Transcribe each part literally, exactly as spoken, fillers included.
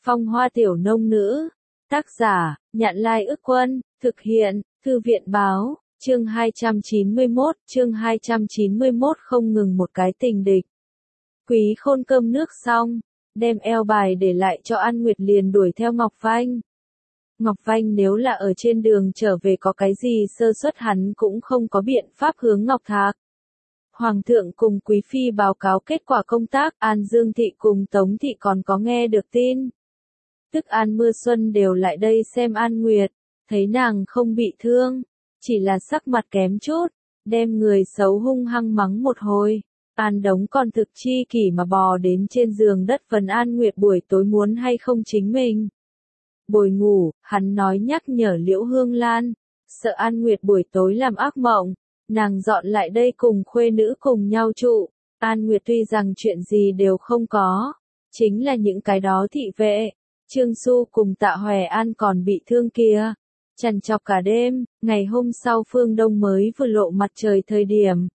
Phong hoa tiểu nông nữ. Tác giả, Nhạn Lai Ức Quân, thực hiện, Thư viện báo, chương hai trăm chín mươi mốt, chương hai trăm chín mươi mốt không ngừng một cái tình địch. Quý Khôn cơm nước xong, đem eo bài để lại cho An Nguyệt liền đuổi theo Ngọc Vanh. Ngọc Vanh nếu là ở trên đường trở về có cái gì sơ suất hắn cũng không có biện pháp hướng Ngọc Thạc. Hoàng thượng cùng Quý Phi báo cáo kết quả công tác, An Dương Thị cùng Tống Thị còn có nghe được tin. Tức An Mưa Xuân đều lại đây xem An Nguyệt, thấy nàng không bị thương, chỉ là sắc mặt kém chút, đem người xấu hung hăng mắng một hồi. An Đống còn thực chi kỷ mà bò đến trên giường đất vấn An Nguyệt buổi tối muốn hay không chính mình. Bồi ngủ, hắn nói nhắc nhở Liễu Hương Lan, sợ An Nguyệt buổi tối làm ác mộng, nàng dọn lại đây cùng khuê nữ cùng nhau trụ. An Nguyệt tuy rằng chuyện gì đều không có, chính là những cái đó thị vệ, Trương Xu cùng Tạ Hòe An còn bị thương kia. Trằn trọc cả đêm, ngày hôm sau phương đông mới vừa lộ mặt trời thời điểm.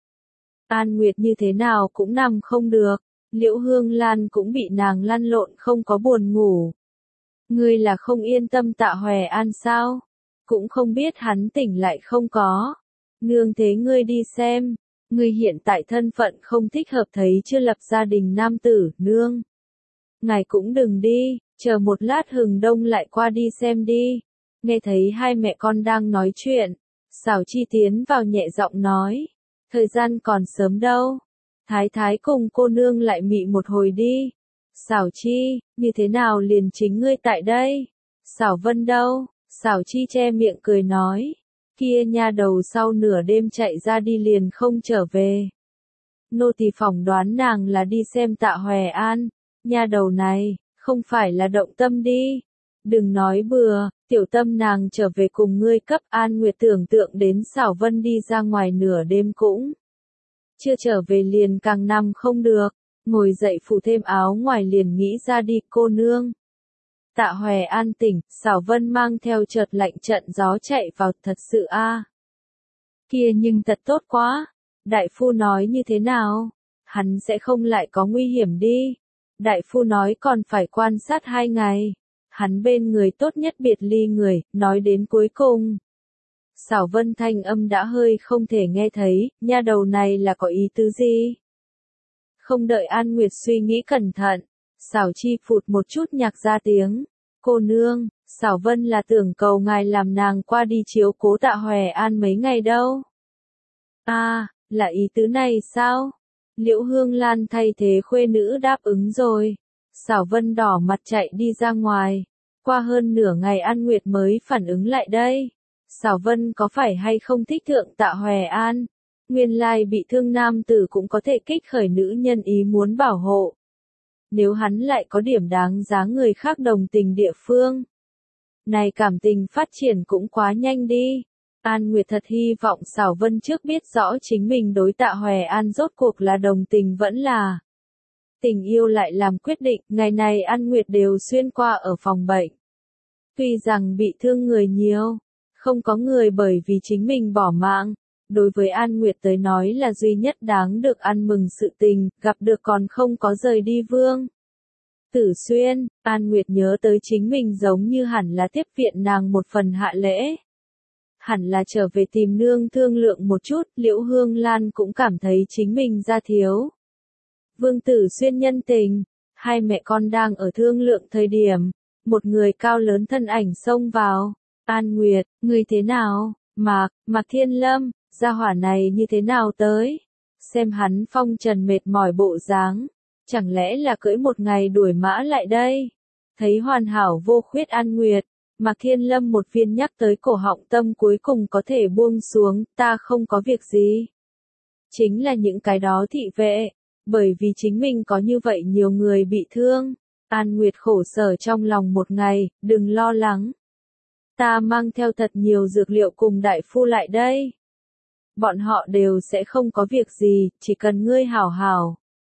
An Nguyệt như thế nào cũng nằm không được, Liễu Hương Lan cũng bị nàng lăn lộn không có buồn ngủ. Ngươi là không yên tâm Tạ Hòe An sao? Cũng không biết hắn tỉnh lại không có. Nương thế ngươi đi xem, ngươi hiện tại thân phận không thích hợp thấy chưa lập gia đình nam tử, nương. Ngài cũng đừng đi, chờ một lát hừng đông lại qua đi xem đi. Nghe thấy hai mẹ con đang nói chuyện, Xảo Chi tiến vào nhẹ giọng nói, thời gian còn sớm đâu. Thái thái cùng cô nương lại mị một hồi đi. Xảo Chi, như thế nào liền chính ngươi tại đây? Xảo Vân đâu? Xảo Chi che miệng cười nói, kia nha đầu sau nửa đêm chạy ra đi liền không trở về. Nô tỳ phỏng đoán nàng là đi xem Tạ Hòe An, nha đầu này, không phải là động tâm đi. Đừng nói bừa, tiểu tâm nàng trở về cùng ngươi cấp. An Nguyệt tưởng tượng đến Xảo Vân đi ra ngoài nửa đêm cũng chưa trở về liền càng nằm không được, ngồi dậy phủ thêm áo ngoài liền nghĩ ra đi. Cô nương. Tạ Hòe An tỉnh, Xảo Vân mang theo chợt lạnh trận gió chạy vào, thật sự a. À. Kia nhưng thật tốt quá. Đại phu nói như thế nào? Hắn sẽ không lại có nguy hiểm đi. Đại phu nói còn phải quan sát hai ngày. Hắn bên người tốt nhất biệt ly người, nói đến cuối cùng. Xảo Vân thanh âm đã hơi không thể nghe thấy, nha đầu này là có ý tứ gì? Không đợi An Nguyệt suy nghĩ cẩn thận, Xảo Chi phụt một chút nhạc ra tiếng. Cô nương, Xảo Vân là tưởng cầu ngài làm nàng qua đi chiếu cố Tạ Hòe An mấy ngày đâu. À, là ý tứ này sao? Liễu Hương Lan thay thế khuê nữ đáp ứng rồi. Xảo Vân đỏ mặt chạy đi ra ngoài. Qua hơn nửa ngày An Nguyệt mới phản ứng lại đây. Xảo Vân có phải hay không thích thượng Tạ Hòe An? Nguyên lai bị thương nam tử cũng có thể kích khởi nữ nhân ý muốn bảo hộ. Nếu hắn lại có điểm đáng giá người khác đồng tình địa phương. Này cảm tình phát triển cũng quá nhanh đi. An Nguyệt thật hy vọng Xảo Vân trước biết rõ chính mình đối Tạ Hòe An rốt cuộc là đồng tình vẫn là tình yêu lại làm quyết định. Ngày này An Nguyệt đều xuyên qua ở phòng bệnh. Tuy rằng bị thương người nhiều, không có người bởi vì chính mình bỏ mạng. Đối với An Nguyệt tới nói là duy nhất đáng được ăn mừng sự tình, gặp được còn không có rời đi vương. Tử Xuyên, An Nguyệt nhớ tới chính mình giống như hẳn là tiếp viện nàng một phần hạ lễ. Hẳn là trở về tìm nương thương lượng một chút, Liễu Hương Lan cũng cảm thấy chính mình ra thiếu. Vương Tử Xuyên nhân tình, hai mẹ con đang ở thương lượng thời điểm, một người cao lớn thân ảnh xông vào. An Nguyệt, người thế nào? Mạc, Mạc Thiên Lâm, gia hỏa này như thế nào tới? Xem hắn phong trần mệt mỏi bộ dáng, chẳng lẽ là cưỡi một ngày đuổi mã lại đây? Thấy hoàn hảo vô khuyết An Nguyệt, Mạc Thiên Lâm một viên nhắc tới cổ họng tâm cuối cùng có thể buông xuống, ta không có việc gì. Chính là những cái đó thị vệ, bởi vì chính mình có như vậy nhiều người bị thương. An Nguyệt khổ sở trong lòng một ngày, đừng lo lắng. Ta mang theo thật nhiều dược liệu cùng đại phu lại đây. Bọn họ đều sẽ không có việc gì, chỉ cần ngươi hảo hảo.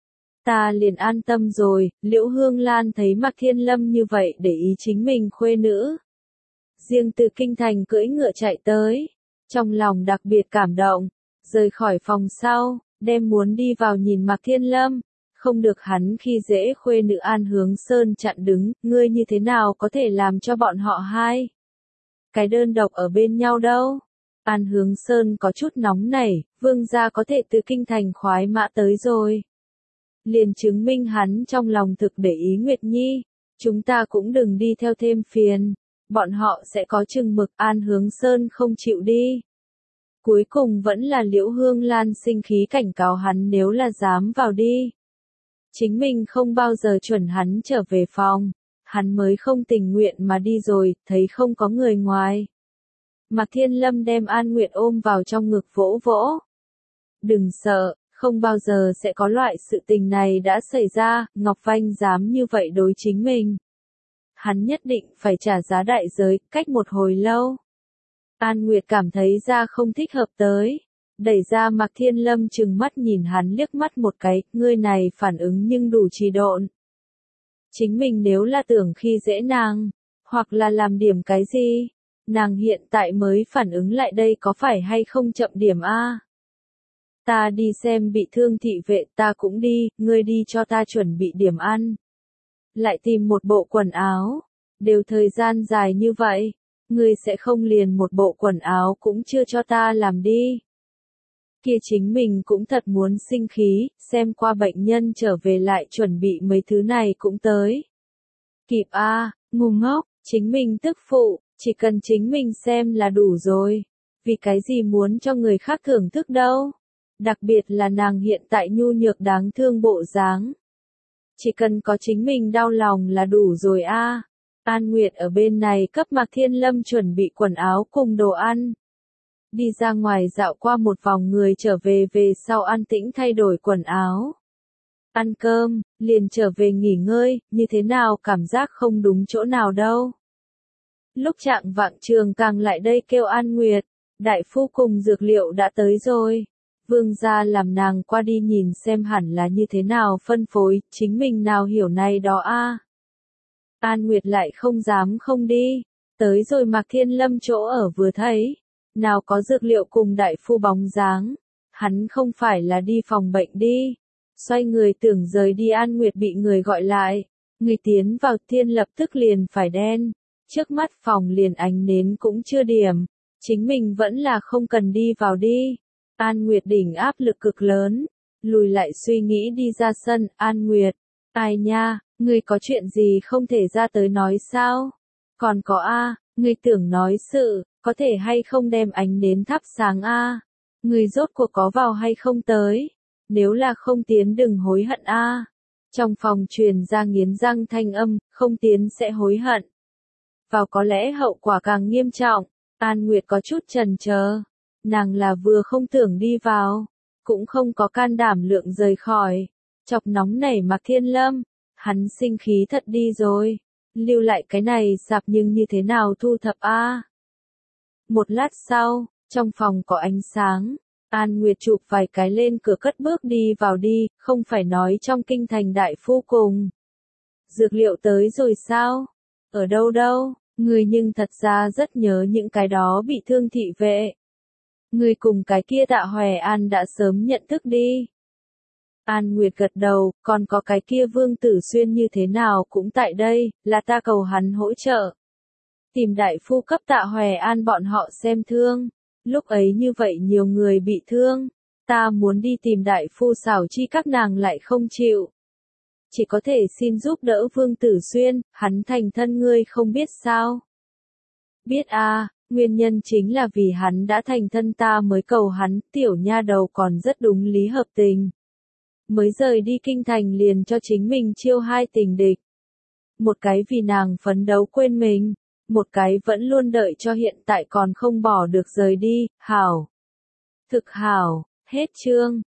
Ta liền an tâm rồi. Liễu Hương Lan thấy Mạc Thiên Lâm như vậy để ý chính mình khuê nữ. Riêng từ kinh thành cưỡi ngựa chạy tới. Trong lòng đặc biệt cảm động. Rời khỏi phòng sau, đem muốn đi vào nhìn Mạc Thiên Lâm. không được hắn khi dễ khuê nữ An Hướng Sơn chặn đứng, ngươi như thế nào có thể làm cho bọn họ hai cái đơn độc ở bên nhau đâu. An Hướng Sơn có chút nóng nảy, vương gia có thể từ kinh thành khoái mã tới rồi. Liền chứng minh hắn trong lòng thực để ý Nguyệt Nhi, chúng ta cũng đừng đi theo thêm phiền, bọn họ sẽ có chừng mực. An Hướng Sơn không chịu đi. Cuối cùng vẫn là Liễu Hương Lan sinh khí cảnh cáo hắn nếu là dám vào đi. Chính mình không bao giờ chuẩn hắn trở về phòng, hắn mới không tình nguyện mà đi rồi, thấy không có người ngoài. Mạc Thiên Lâm đem An Nguyệt ôm vào trong ngực vỗ vỗ. Đừng sợ, không bao giờ sẽ có loại sự tình này đã xảy ra, Ngọc Vanh dám như vậy đối chính mình. Hắn nhất định phải trả giá đại giới, cách một hồi lâu. An Nguyệt cảm thấy ra không thích hợp tới. Đẩy ra Mạc Thiên Lâm trừng mắt nhìn hắn liếc mắt một cái, ngươi này phản ứng nhưng đủ trì độn. Chính mình nếu là tưởng khi dễ nàng, hoặc là làm điểm cái gì, nàng hiện tại mới phản ứng lại đây có phải hay không chậm điểm a? Ta đi xem bị thương thị vệ, ta cũng đi, ngươi đi cho ta chuẩn bị điểm ăn. Lại tìm một bộ quần áo, đều thời gian dài như vậy, ngươi sẽ không liền một bộ quần áo cũng chưa cho ta làm đi. Kia chính mình cũng thật muốn sinh khí, xem qua bệnh nhân trở về lại chuẩn bị mấy thứ này cũng tới. Kịp a, à, ngu ngốc, chính mình tức phụ, chỉ cần chính mình xem là đủ rồi. Vì cái gì muốn cho người khác thưởng thức đâu? Đặc biệt là nàng hiện tại nhu nhược đáng thương bộ dáng. Chỉ cần có chính mình đau lòng là đủ rồi a. À. An Nguyệt ở bên này cấp Mạc Thiên Lâm chuẩn bị quần áo cùng đồ ăn. Đi ra ngoài dạo qua một vòng người trở về về sau an tĩnh thay đổi quần áo. Ăn cơm, liền trở về nghỉ ngơi, như thế nào cảm giác không đúng chỗ nào đâu. Lúc trạng vạng Trường Càng lại đây kêu An Nguyệt, đại phu cùng dược liệu đã tới rồi. Vương gia làm nàng qua đi nhìn xem hẳn là như thế nào phân phối, chính mình nào hiểu này đó a. À. An Nguyệt lại không dám không đi, tới rồi Mạc Thiên Lâm chỗ ở vừa thấy. Nào có dược liệu cùng đại phu bóng dáng, hắn không phải là đi phòng bệnh đi. Xoay người tưởng rời đi An Nguyệt bị người gọi lại, người tiến vào thiên lập tức liền phải đen, trước mắt phòng liền ánh nến cũng chưa điểm, chính mình vẫn là không cần đi vào đi. An Nguyệt đỉnh áp lực cực lớn, lùi lại suy nghĩ đi ra sân. An Nguyệt, ai nha, ngươi có chuyện gì không thể ra tới nói sao? Còn có a, à, ngươi tưởng nói sự, có thể hay không đem ánh nến thắp sáng a? À? Ngươi rốt cuộc có vào hay không tới? Nếu là không tiến đừng hối hận a. À? Trong phòng truyền ra nghiến răng thanh âm, không tiến sẽ hối hận. Vào có lẽ hậu quả càng nghiêm trọng. An Nguyệt có chút chần chờ, nàng là vừa không tưởng đi vào, cũng không có can đảm lượng rời khỏi. Chọc nóng nảy Mạc Thiên Lâm, hắn sinh khí thật đi rồi, lưu lại cái này sạp nhưng như thế nào thu thập a? À? Một lát sau, trong phòng có ánh sáng, An Nguyệt chụp vài cái lên cửa cất bước đi vào đi, không phải nói trong kinh thành đại phu cùng. Dược liệu tới rồi sao? Ở đâu đâu? Người nhưng thật ra rất nhớ những cái đó bị thương thị vệ. Người cùng cái kia Tạ Hoè An đã sớm nhận thức đi. An Nguyệt gật đầu, còn có cái kia Vương Tử Xuyên như thế nào cũng tại đây, là ta cầu hắn hỗ trợ. Tìm đại phu cấp Tạ Hoè An bọn họ xem thương. Lúc ấy như vậy nhiều người bị thương. Ta muốn đi tìm đại phu xảo chi các nàng lại không chịu. Chỉ có thể xin giúp đỡ Vương Tử Xuyên, hắn thành thân ngươi không biết sao. Biết a, à, nguyên nhân chính là vì hắn đã thành thân ta mới cầu hắn, tiểu nha đầu còn rất đúng lý hợp tình. Mới rời đi kinh thành liền cho chính mình chiêu hai tình địch. Một cái vì nàng phấn đấu quên mình, một cái vẫn luôn đợi cho hiện tại còn không bỏ được rời đi, hảo. Thực hảo, hết chương.